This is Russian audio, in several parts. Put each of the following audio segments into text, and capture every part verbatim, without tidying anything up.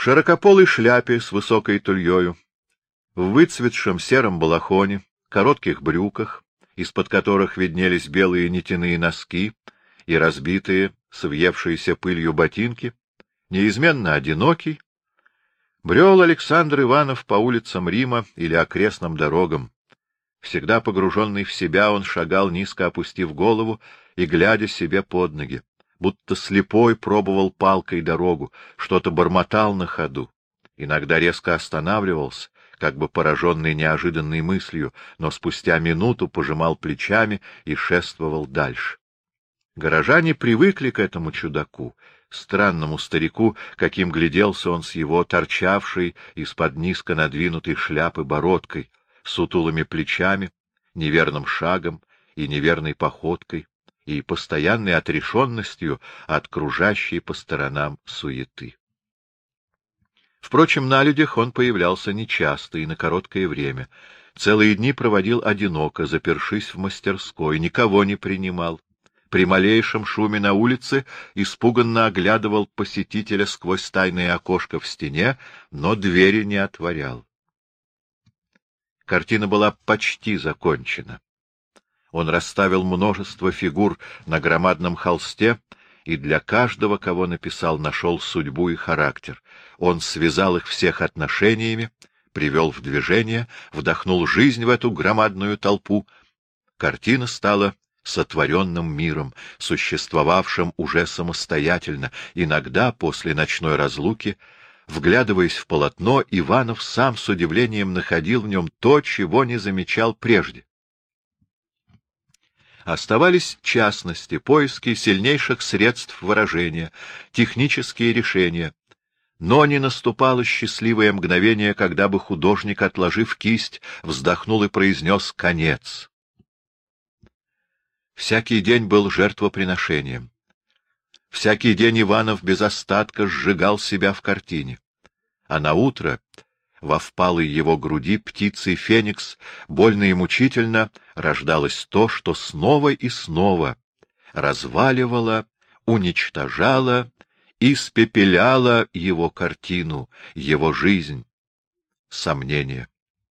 широкополой шляпе с высокой тульёю, в выцветшем сером балахоне, коротких брюках, из-под которых виднелись белые нитяные носки и разбитые, с въевшейся пылью ботинки, неизменно одинокий, брел Александр Иванов по улицам Рима или окрестным дорогам. Всегда погруженный в себя, он шагал, низко опустив голову и глядя себе под ноги, будто слепой пробовал палкой дорогу, что-то бормотал на ходу. Иногда резко останавливался, как бы пораженный неожиданной мыслью, но спустя минуту пожимал плечами и шествовал дальше. Горожане привыкли к этому чудаку, странному старику, каким гляделся он с его торчавшей из-под низко надвинутой шляпы бородкой, сутулыми плечами, неверным шагом и неверной походкой, и постоянной отрешенностью от кружащей по сторонам суеты. Впрочем, на людях он появлялся нечасто и на короткое время. Целые дни проводил одиноко, запершись в мастерской, никого не принимал. При малейшем шуме на улице испуганно оглядывал посетителя сквозь тайное окошко в стене, но двери не отворял. Картина была почти закончена. Он расставил множество фигур на громадном холсте, и для каждого, кого написал, нашел судьбу и характер. Он связал их всех отношениями, привел в движение, вдохнул жизнь в эту громадную толпу. Картина стала сотворенным миром, существовавшим уже самостоятельно. Иногда, после ночной разлуки, вглядываясь в полотно, Иванов сам с удивлением находил в нем то, чего не замечал прежде. Оставались частности, поиски сильнейших средств выражения, технические решения. Но не наступало счастливое мгновение, когда бы художник, отложив кисть, вздохнул и произнес «конец». Всякий день был жертвоприношением. Всякий день Иванов без остатка сжигал себя в картине. А наутро во впалой его груди птицей феникс больно и мучительно рождалось то, что снова и снова разваливало, уничтожало, испепеляло его картину, его жизнь, сомнение.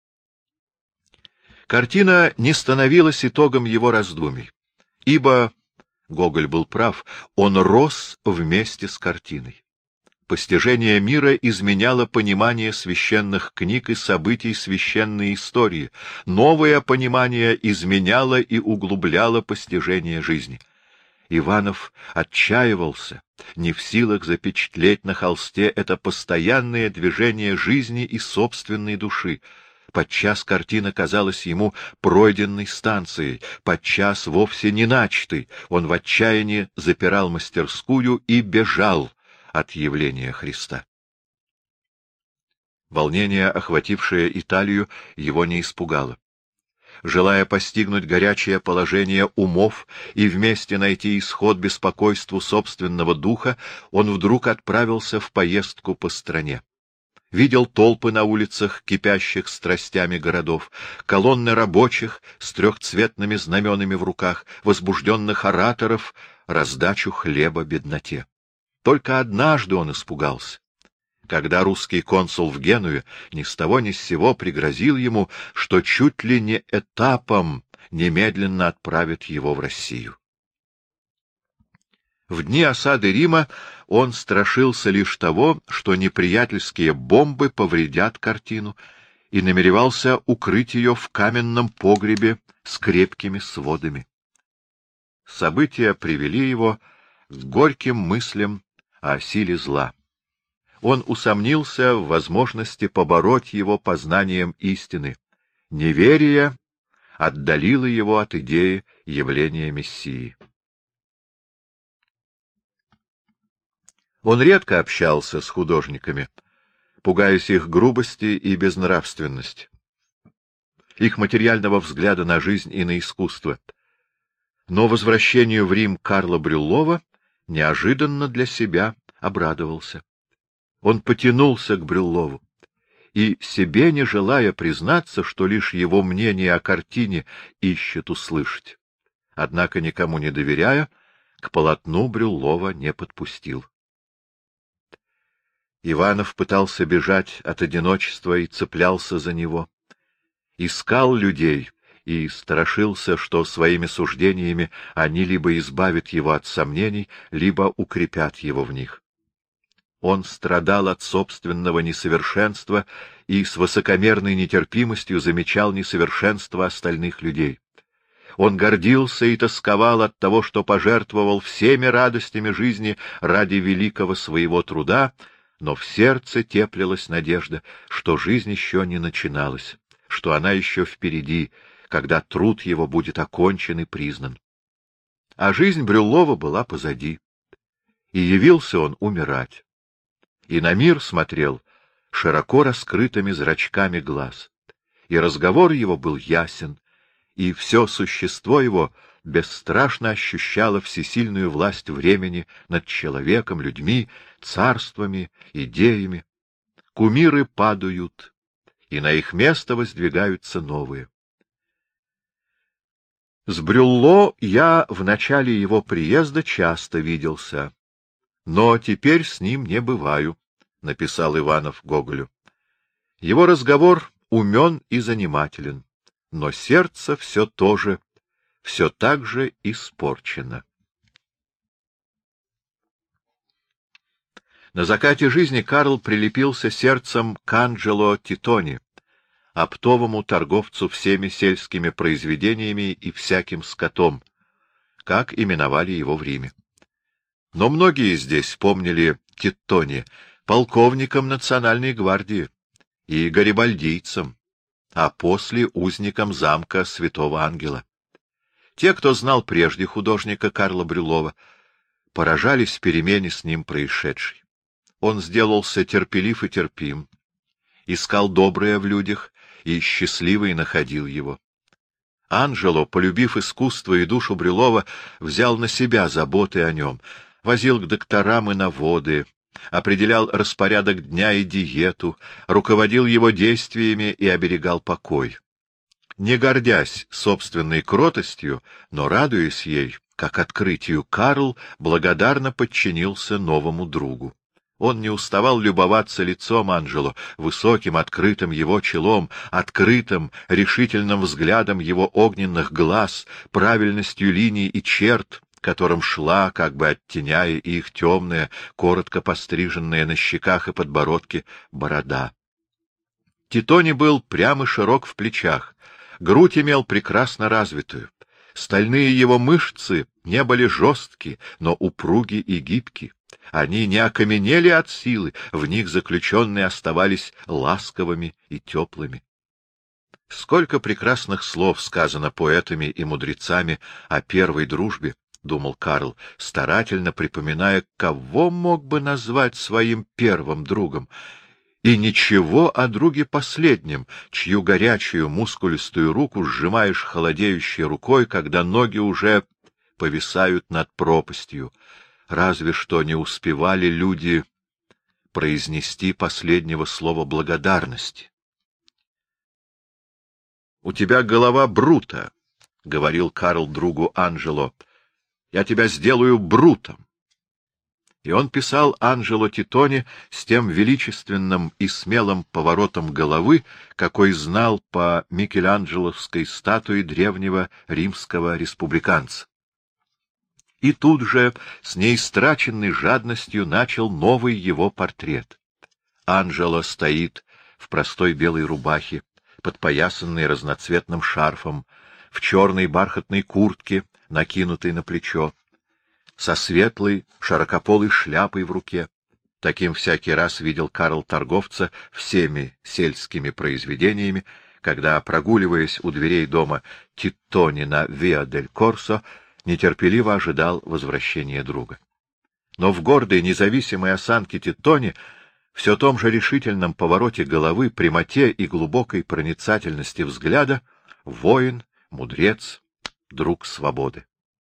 Картина не становилась итогом его раздумий, ибо, Гоголь был прав, он рос вместе с картиной. Постижение мира изменяло понимание священных книг и событий священной истории. Новое понимание изменяло и углубляло постижение жизни. Иванов отчаивался, не в силах запечатлеть на холсте это постоянное движение жизни и собственной души. Подчас картина казалась ему пройденной станцией, подчас вовсе не начатой. Он в отчаянии запирал мастерскую и бежал от явления Христа. Волнение, охватившее Италию, его не испугало. Желая постигнуть горячее положение умов и вместе найти исход беспокойству собственного духа, он вдруг отправился в поездку по стране. Видел толпы на улицах, кипящих страстями городов, колонны рабочих с трехцветными знаменами в руках, возбужденных ораторов, раздачу хлеба бедноте. Только однажды он испугался, когда русский консул в Генуе ни с того ни с сего пригрозил ему, что чуть ли не этапом немедленно отправит его в Россию. В дни осады Рима он страшился лишь того, что неприятельские бомбы повредят картину, и намеревался укрыть ее в каменном погребе с крепкими сводами. События привели его к горьким мыслям о силе зла. Он усомнился в возможности побороть его познанием истины. Неверие отдалило его от идеи явления Мессии. Он редко общался с художниками, пугаясь их грубости и безнравственности, их материального взгляда на жизнь и на искусство. Но возвращению в Рим Карла Брюллова неожиданно для себя обрадовался. Он потянулся к Брюллову, и, себе не желая признаться, что лишь его мнение о картине ищет услышать, однако, никому не доверяя, к полотну Брюллова не подпустил. Иванов пытался бежать от одиночества и цеплялся за него. Искал людей и страшился, что своими суждениями они либо избавят его от сомнений, либо укрепят его в них. Он страдал от собственного несовершенства и с высокомерной нетерпимостью замечал несовершенство остальных людей. Он гордился и тосковал от того, что пожертвовал всеми радостями жизни ради великого своего труда, но в сердце теплилась надежда, что жизнь еще не начиналась, что она еще впереди, когда труд его будет окончен и признан. А жизнь Брюллова была позади, и явился он умирать. И на мир смотрел широко раскрытыми зрачками глаз, и разговор его был ясен, и все существо его бесстрашно ощущало всесильную власть времени над человеком, людьми, царствами, идеями. Кумиры падают, и на их место воздвигаются новые. С Брюлло я в начале его приезда часто виделся, но теперь с ним не бываю, — написал Иванов Гоголю. Его разговор умен и занимателен, но сердце все то же, все так же испорчено. На закате жизни Карл прилепился сердцем к Анджело Титони, оптовому торговцу всеми сельскими произведениями и всяким скотом, как именовали его в Риме. Но многие здесь помнили Титони полковником национальной гвардии и гарибальдийцем, а после узником замка Святого Ангела. Те, кто знал прежде художника Карла Брюллова, поражались перемене с ним происшедшей. Он сделался терпелив и терпим, искал доброе в людях и счастливый находил его. Анджело, полюбив искусство и душу Брюллова, взял на себя заботы о нем, возил к докторам и на воды, определял распорядок дня и диету, руководил его действиями и оберегал покой. Не гордясь собственной кротостью, но радуясь ей, как открытию, Карл благодарно подчинился новому другу. Он не уставал любоваться лицом Анджело, высоким, открытым его челом, открытым, решительным взглядом его огненных глаз, правильностью линий и черт, которым шла, как бы оттеняя их темная, коротко постриженная на щеках и подбородке борода. Титони был прям и широк в плечах, грудь имел прекрасно развитую, стальные его мышцы не были жесткие, но упруги и гибки. Они не окаменели от силы, в них заключенные оставались ласковыми и теплыми. Сколько прекрасных слов сказано поэтами и мудрецами о первой дружбе, — думал Карл, старательно припоминая, кого мог бы назвать своим первым другом, и ничего о друге последнем, чью горячую мускулистую руку сжимаешь холодеющей рукой, когда ноги уже повисают над пропастью. Разве что не успевали люди произнести последнего слова благодарности. — У тебя голова Брута, — говорил Карл другу Анджело. — Я тебя сделаю Брутом. И он писал Анджело Титони с тем величественным и смелым поворотом головы, какой знал по микеланджеловской статуе древнего римского республиканца. И тут же с неистраченной жадностью начал новый его портрет. Анджело стоит в простой белой рубахе, подпоясанной разноцветным шарфом, в черной бархатной куртке, накинутой на плечо, со светлой широкополой шляпой в руке. Таким всякий раз видел Карл торговца всеми сельскими произведениями, когда, прогуливаясь у дверей дома Титони на Виа-дель-Корсо, нетерпеливо ожидал возвращения друга. Но в гордой независимой осанке Титони, все том же решительном повороте головы, прямоте и глубокой проницательности взгляда, воин, мудрец, друг свободы.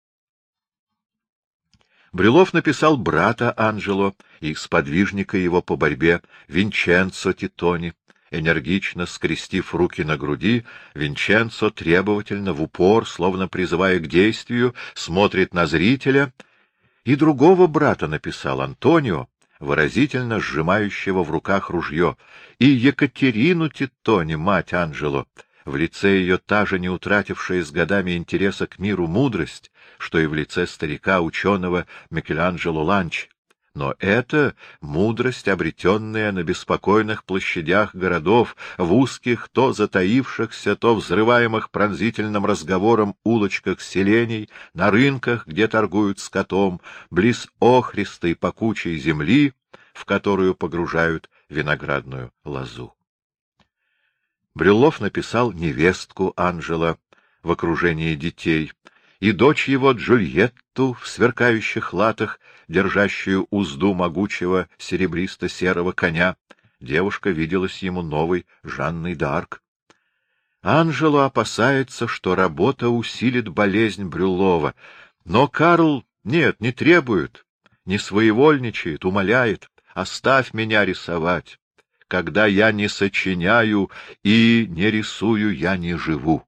Брюллов написал брата Анджело и сподвижника его по борьбе Винченцо Титони. Энергично скрестив руки на груди, Винченцо требовательно, в упор, словно призывая к действию, смотрит на зрителя, и другого брата написал Антонио, выразительно сжимающего в руках ружье, и Екатерину Титтони, мать Анджело, в лице ее та же не утратившая с годами интереса к миру мудрость, что и в лице старика-ученого Микеланджело Ланчи. Но это мудрость, обретенная на беспокойных площадях городов, в узких, то затаившихся, то взрываемых пронзительным разговором улочках селений, на рынках, где торгуют скотом, близ охристой пакучей земли, в которую погружают виноградную лозу. Брюллов написал невестку Анджело в окружении детей, и дочь его Джульетту в сверкающих латах, держащую узду могучего серебристо-серого коня. Девушка виделась ему новой Жанной д'Арк. Анджело опасается, что работа усилит болезнь Брюллова, но Карл, нет, не требует, не своевольничает, умоляет: «Оставь меня рисовать. Когда я не сочиняю и не рисую, я не живу».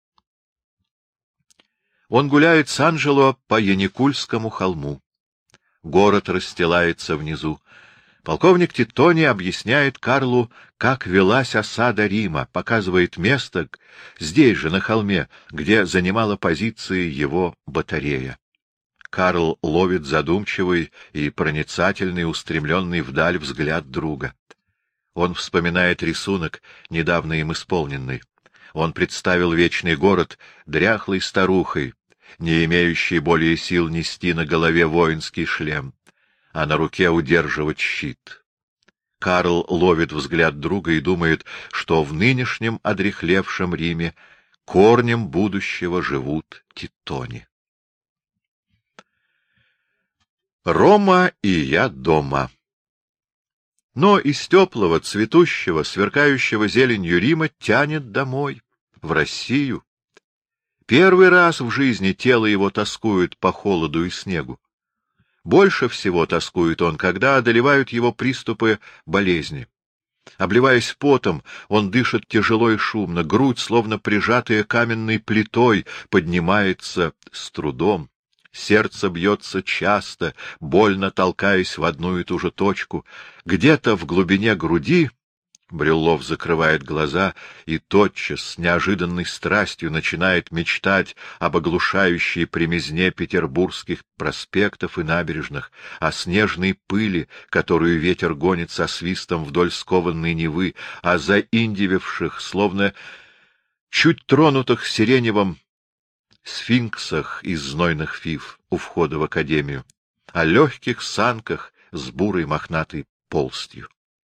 Он гуляет с Анджело по Яникульскому холму. Город расстилается внизу. Полковник Титтони объясняет Карлу, как велась осада Рима, показывает место, здесь же, на холме, где занимала позиции его батарея. Карл ловит задумчивый и проницательный, устремленный вдаль взгляд друга. Он вспоминает рисунок, недавно им исполненный. Он представил вечный город дряхлой старухой, не имеющей более сил нести на голове воинский шлем, а на руке удерживать щит. Карл ловит взгляд друга и думает, что в нынешнем одряхлевшем Риме корнем будущего живут Титтони. Рома и я дома. Но из теплого, цветущего, сверкающего зеленью Рима тянет домой, в Россию. Первый раз в жизни тело его тоскует по холоду и снегу. Больше всего тоскует он, когда одолевают его приступы болезни. Обливаясь потом, он дышит тяжело и шумно, грудь, словно прижатая каменной плитой, поднимается с трудом. Сердце бьется часто, больно толкаясь в одну и ту же точку. Где-то в глубине груди Брюллов закрывает глаза и тотчас с неожиданной страстью начинает мечтать об оглушающей примизне петербургских проспектов и набережных, о снежной пыли, которую ветер гонит со свистом вдоль скованной Невы, о заиндевевших, словно чуть тронутых сиреневым сфинксах из знойных фив у входа в академию, о легких санках с бурой мохнатой полстью.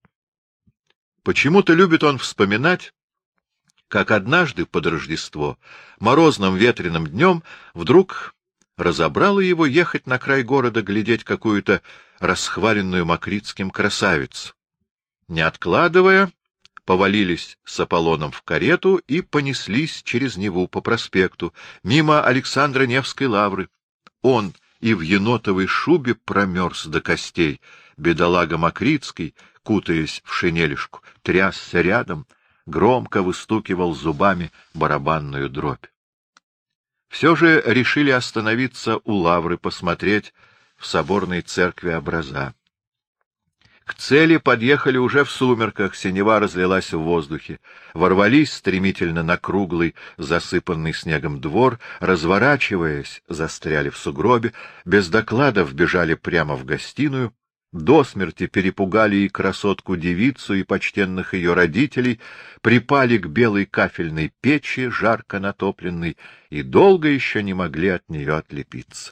Почему-то любит он вспоминать, как однажды под Рождество, морозным ветреным днем, вдруг разобрало его ехать на край города глядеть какую-то расхваленную Макритским красавицу. Не откладывая, повалились с Аполлоном в карету и понеслись через Неву по проспекту, мимо Александра Невской лавры. Он и в енотовой шубе промерз до костей, бедолага Макритский, кутаясь в шинелишку, трясся рядом, громко выстукивал зубами барабанную дробь. Все же решили остановиться у лавры, посмотреть в соборной церкви образа. К цели подъехали уже в сумерках, синева разлилась в воздухе, ворвались стремительно на круглый, засыпанный снегом двор, разворачиваясь, застряли в сугробе, без докладов бежали прямо в гостиную, до смерти перепугали и красотку-девицу, и почтенных ее родителей, припали к белой кафельной печи, жарко натопленной, и долго еще не могли от нее отлепиться.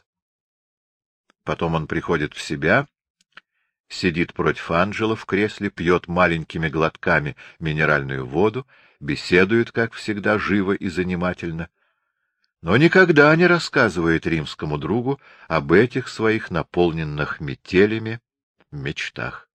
Потом он приходит в себя, сидит против Анджело в кресле, пьет маленькими глотками минеральную воду, беседует, как всегда, живо и занимательно, но никогда не рассказывает римскому другу об этих своих наполненных метелями мечтах.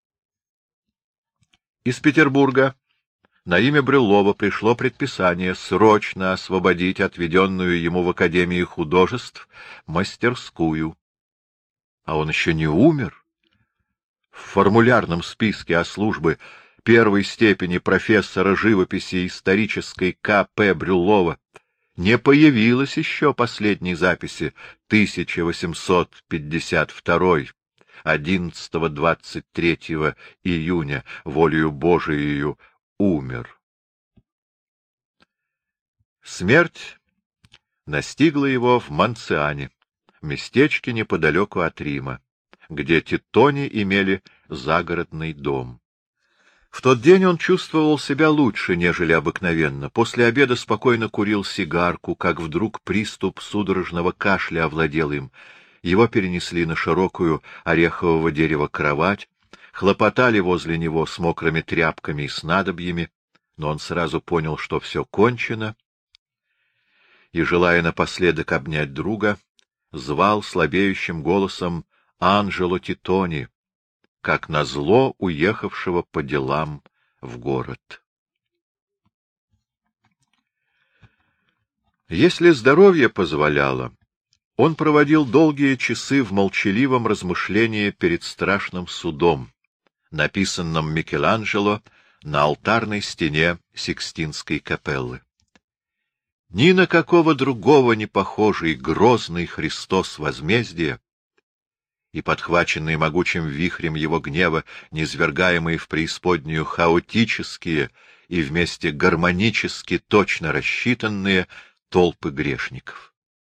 Из Петербурга на имя Брюллова пришло предписание срочно освободить отведенную ему в Академии художеств мастерскую. А он еще не умер. В формулярном списке о службе первой степени профессора живописи исторической К П Брюллова не появилось еще последней записи тысяча восемьсот пятьдесят второй, одиннадцатого-двадцать третьего июня волею Божиею умер. Смерть настигла его в Манциане, местечке неподалеку от Рима, где тевтони имели загородный дом. В тот день он чувствовал себя лучше, нежели обыкновенно. После обеда спокойно курил сигарку, как вдруг приступ судорожного кашля овладел им. Его перенесли на широкую орехового дерева кровать, хлопотали возле него с мокрыми тряпками и снадобьями, но он сразу понял, что все кончено, и, желая напоследок обнять друга, звал слабеющим голосом Анджело Титони, как назло уехавшего по делам в город. Если здоровье позволяло, он проводил долгие часы в молчаливом размышлении перед страшным судом, написанным Микеланджело на алтарной стене Сикстинской капеллы. Ни на какого другого не похожий грозный Христос возмездия и подхваченные могучим вихрем его гнева, низвергаемые в преисподнюю хаотические и вместе гармонически точно рассчитанные толпы грешников.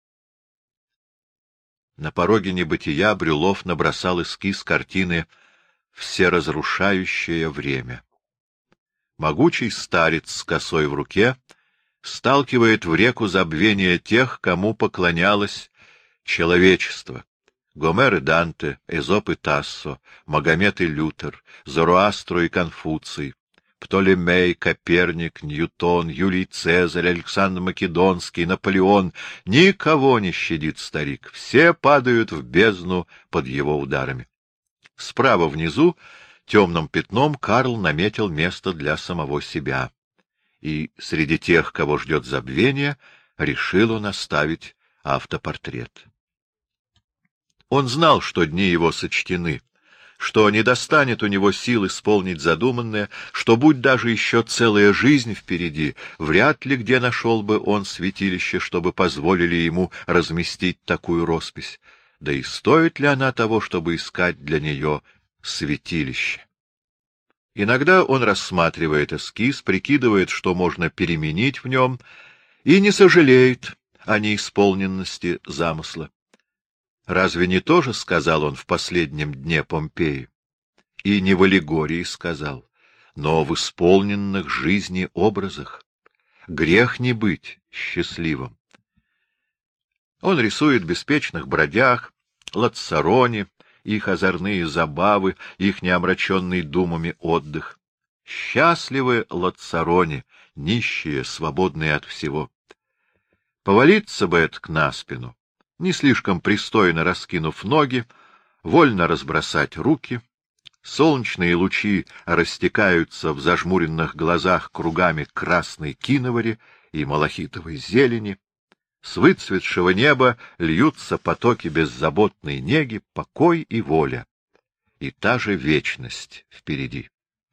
На пороге небытия Брюлов набросал эскиз картины «Всеразрушающее время». Могучий старец с косой в руке сталкивает в реку забвения тех, кому поклонялось человечество. Гомер и Данте, Эзоп и Тассо, Магомед и Лютер, Зороастро и Конфуций, Птолемей, Коперник, Ньютон, Юлий Цезарь, Александр Македонский, Наполеон. Никого не щадит старик, все падают в бездну под его ударами. Справа внизу темным пятном Карл наметил место для самого себя. И среди тех, кого ждет забвение, решил он оставить автопортрет. Он знал, что дни его сочтены, что не достанет у него сил исполнить задуманное, что, будь даже еще целая жизнь впереди, вряд ли где нашел бы он святилище, чтобы позволили ему разместить такую роспись. Да и стоит ли она того, чтобы искать для нее святилище? Иногда он рассматривает эскиз, прикидывает, что можно переменить в нем, и не сожалеет о неисполненности замысла. Разве не то же сказал он в последнем дне Помпеи? И не в аллегории сказал, но в исполненных жизни образах. Грех не быть счастливым. Он рисует беспечных бродяг, лацарони, их озорные забавы, их неомраченный думами отдых. Счастливы лацарони, нищие, свободные от всего. Повалиться бы это на спину, не слишком пристойно раскинув ноги, вольно разбросать руки. Солнечные лучи растекаются в зажмуренных глазах кругами красной киновари и малахитовой зелени. С выцветшего неба льются потоки беззаботной неги, покой и воля, и та же вечность впереди.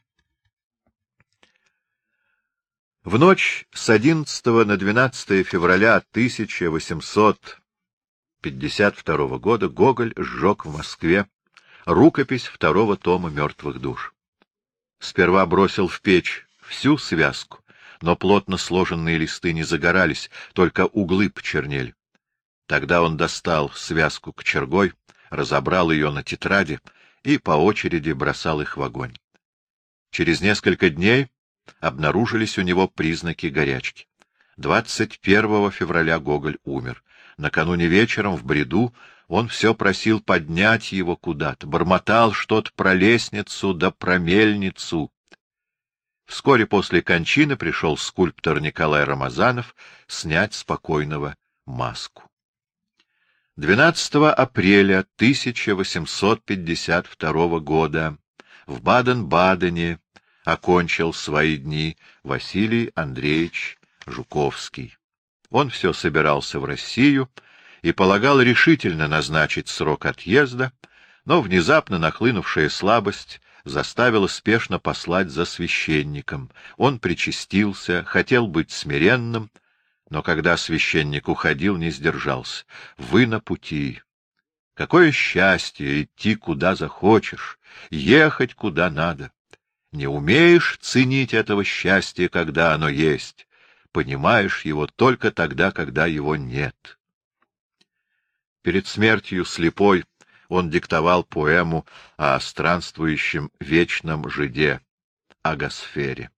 В ночь с одиннадцатого на двенадцатое февраля тысяча восемьсот пятьдесят второго года Гоголь сжег в Москве рукопись второго тома «Мертвых душ». Сперва бросил в печь всю связку, но плотно сложенные листы не загорались, только углы почернели. Тогда он достал связку кочергой, разобрал ее на тетради и по очереди бросал их в огонь. Через несколько дней обнаружились у него признаки горячки. двадцать первого февраля Гоголь умер. Накануне вечером в бреду он все просил поднять его куда-то, бормотал что-то про лестницу да про мельницу. Вскоре после кончины пришел скульптор Николай Рамазанов снять с покойного маску. двенадцатого апреля тысяча восемьсот пятьдесят второго года в Баден-Бадене окончил свои дни Василий Андреевич Жуковский. Он все собирался в Россию и полагал решительно назначить срок отъезда, но внезапно нахлынувшая слабость заставила спешно послать за священником. Он причастился, хотел быть смиренным, но когда священник уходил, не сдержался. — Вы на пути. Какое счастье идти куда захочешь, ехать куда надо. Не умеешь ценить этого счастья, когда оно есть, понимаешь его только тогда, когда его нет. Перед смертью слепой он диктовал поэму о странствующем вечном жиде, Агасфере.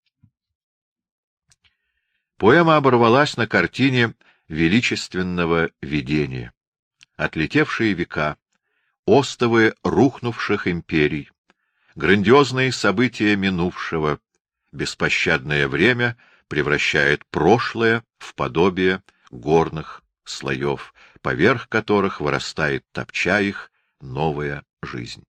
Поэма оборвалась на картине величественного видения. Отлетевшие века, остовы рухнувших империй, грандиозные события минувшего, беспощадное время превращает прошлое в подобие горных слоев, поверх которых вырастает, топча их, новая жизнь.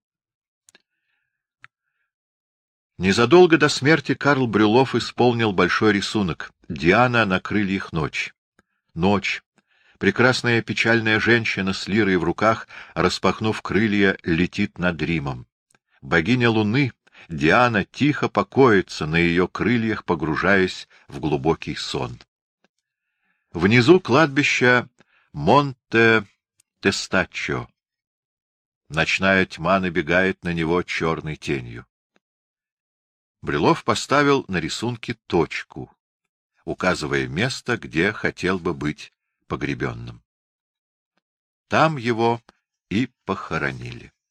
Незадолго до смерти Карл Брюлов исполнил большой рисунок «Диана на крыльях ночи». Ночь. Прекрасная печальная женщина с лирой в руках, распахнув крылья, летит над Римом. Богиня Луны, Диана, тихо покоится на ее крыльях, погружаясь в глубокий сон. Внизу кладбище Монте-Тестаччо. Ночная тьма набегает на него черной тенью. Брюлов поставил на рисунке точку, указывая место, где хотел бы быть погребенным. Там его и похоронили.